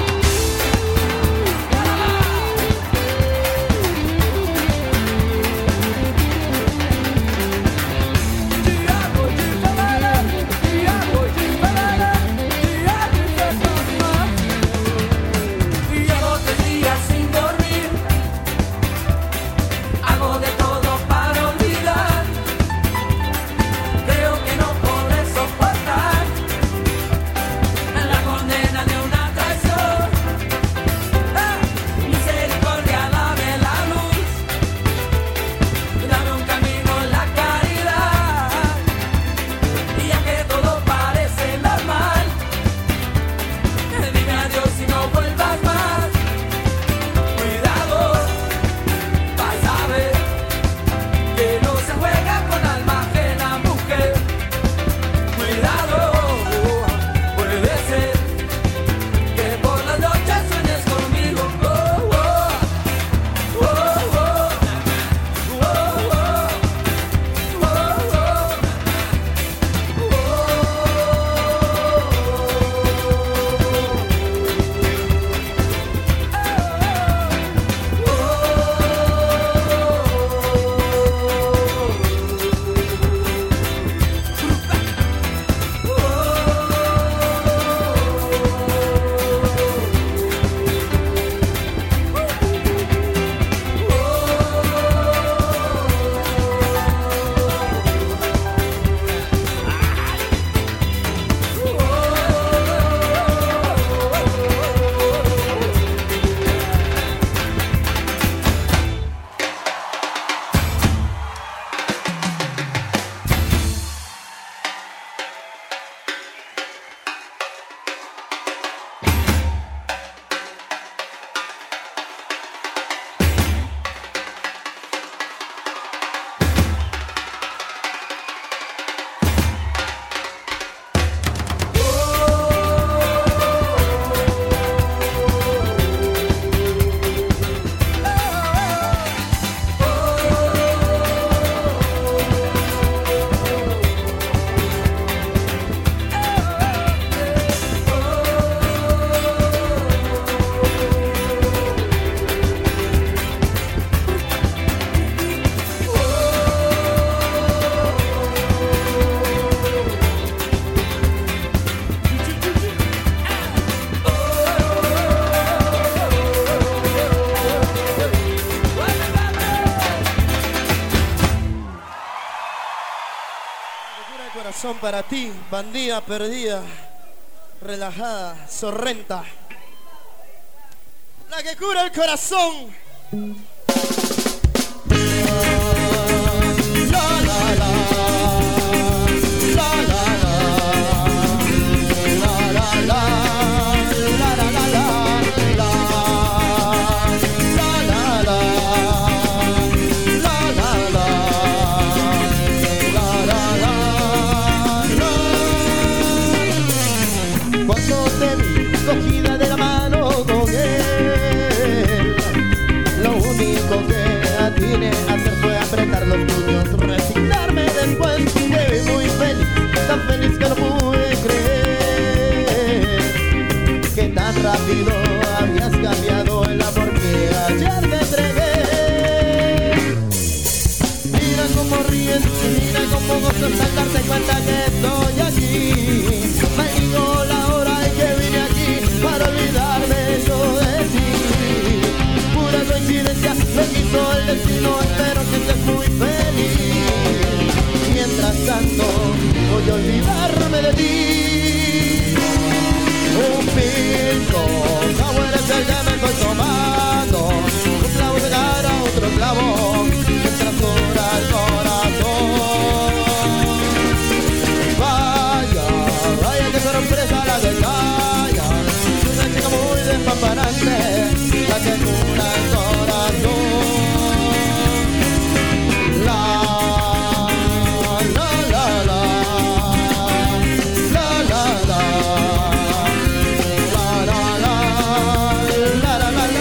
Tiago de Pelé, Tiago de Pelé, Tiago de Pelé. Llevo tres días sin dormir, Son para ti, bandida perdida, relajada, sorrenta, la que cura el corazón. La, la, la, la, la, la, la, la, la, la, la, la, la. Cogida de la mano con él, lo único que atiné a hacer fue apretar los puños, resignarme después. Te vi muy feliz, tan feliz que no pude creer que tan rápido habías cambiado el amor que ayer te entregué. Mira cómo ríes, mira cómo gozas al darte cuenta que estoy aquí. Maldigo la hora en que vine aquí para olvidarme yo de ti. Pura coincidencia, lo quiso el destino, espero que estés muy feliz. Mientras tanto, voy a olvidarme de ti. Un pico, sabor es el que me estoy tomando. Un clavo de cara, otro clavo, mientras dura el corazón. Vaya, vaya que sorpresa la que calla. Una chica muy despampanante, la que cura el corazón. La, la, la, la, la, la, la, la, la, la, la, la, la,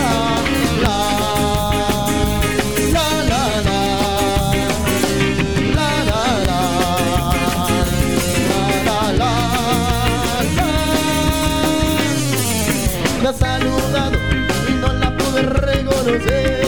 me ha saludado y no la pude reconocer.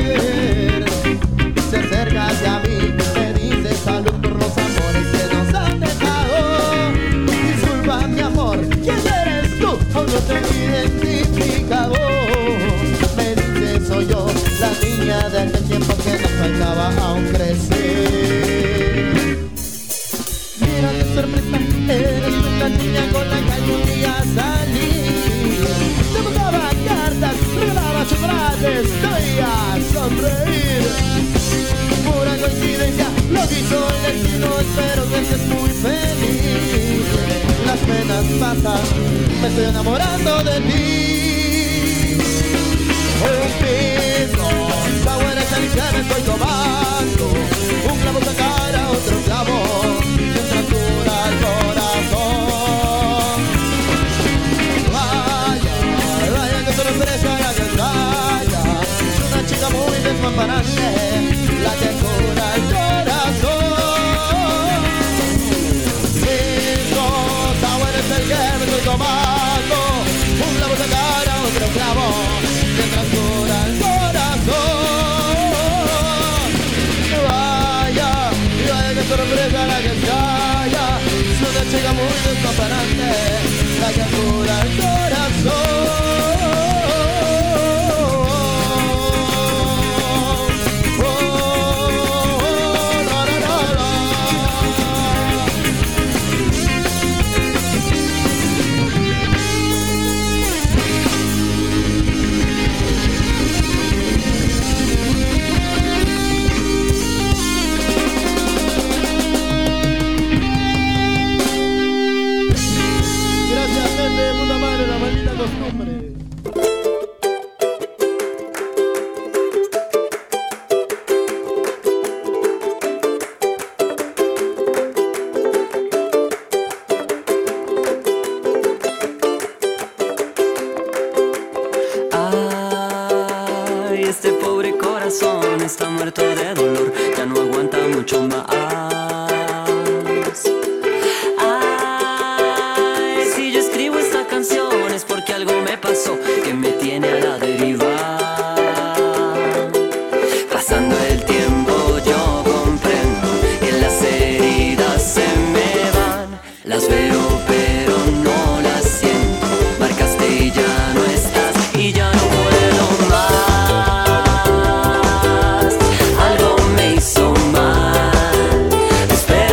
Se acerca hacia mí, me dice salud por los amores que nos han dejado. Disculpa mi amor, ¿quién eres tú? Aún no te he identificado. Me dice soy yo, la niña de aquel tiempo que nos faltaba aún crecer. Mira qué sorpresa, eres la niña con la que algún día salí. Te buscaba cartas, regalaba chocolates, te veía sonreír. Pura coincidencia, lo quiso el destino, espero que estés muy feliz. Las penas pasan, me estoy enamorando de ti. Un piso, la buena es el que me estoy tomando. Un clavo sacara, otro clavo, mientras dura el corazón. Vaya, vaya que sorpresa la que calla. Es una chica muy despampanante, la que cura el corazón. Piso, la buena es el que me estoy tomando. Un clavo sacara, otro clavo, mientras dura el corazón. Vaya, vaya que sorpresa la que calla. Es una chica muy despampanante, la que cura el corazón. Está muerto de dolor, ya no aguanta mucho más. Ay, si yo escribo esta canción es porque algo me pasó que me tiene a la deriva. Pasando el tiempo yo comprendo que las heridas se me van. Las veo pero no las siento. Marcaste y ya no estás y ya no puedo más. Espero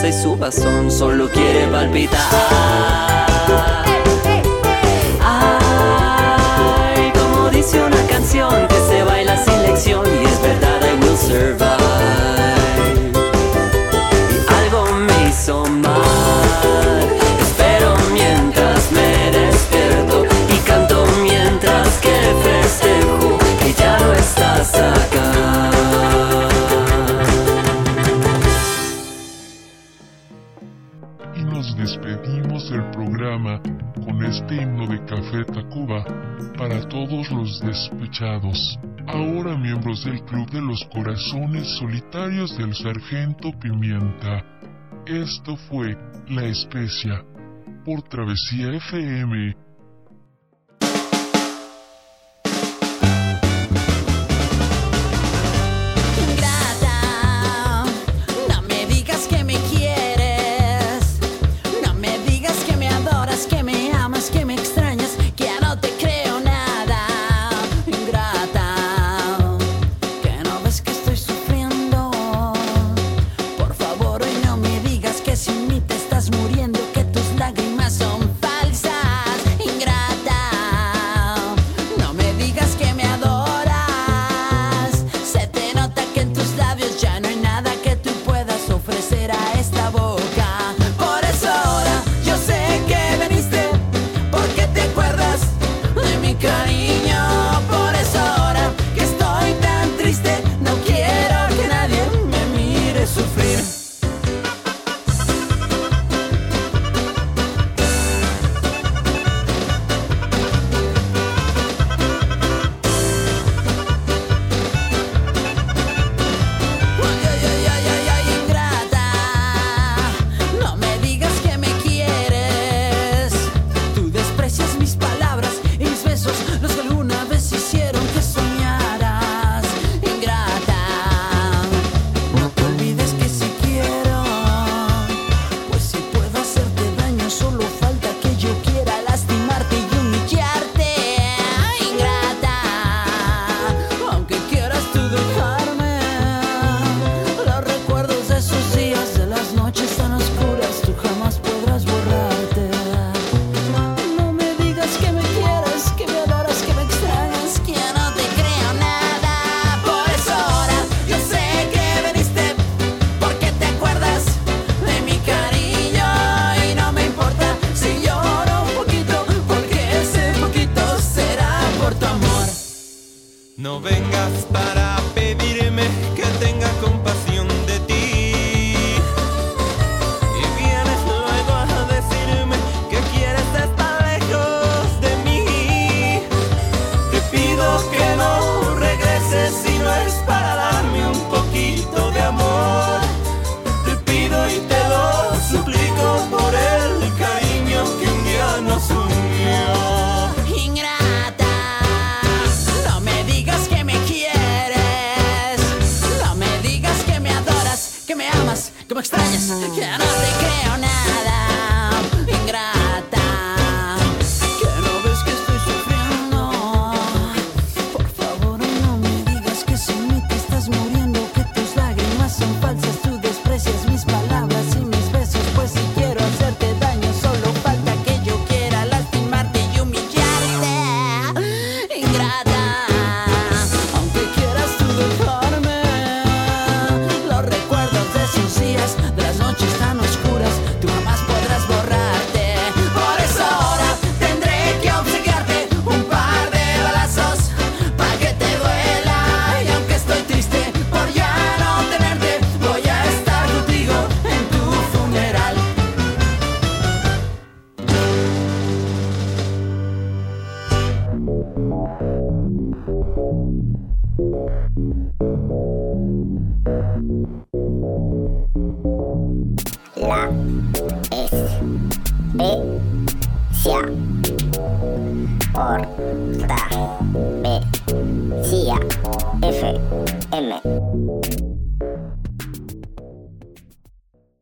y su bastón solo quiere palpitar. Ay, como dice una canción que se baila sin lección, y es verdad, I will survive. Y algo me hizo mal, espero mientras me despierto y canto mientras que festejo que ya no estás acá. Y nos despedimos del programa con este himno de Café Tacuba para todos los despechados, ahora miembros del Club de los Corazones Solitarios del Sargento Pimienta. Esto fue La Especia por Travesía F M. No vengas para pedirme que tenga compasión de ti, y vienes luego a decirme que quieres estar lejos de mí. Te pido que no regreses si no es para darme un poquito de amor. Te pido y te lo suplico por el cariño que un día nos unió. Que me extrañas, que no te creo nada, ingrata, que no ves que estoy sufriendo. Por favor no me digas que sin mí te estás muriendo, que tus lágrimas son falsas, tú desprecias mis palabras y mis besos. Pues si quiero hacerte daño solo falta que yo quiera lastimarte y humillarte, ingrata. Aunque quieras tú dejarme, los recuerdos de esos días, de las noches tan oscuras, tú jamás podrás borrarte. Por eso ahora tendré que obsequiarte un par de balazos para que te duela. Y aunque estoy triste por ya no tenerte, voy a estar contigo en tu funeral. La Especia por Travesía F M.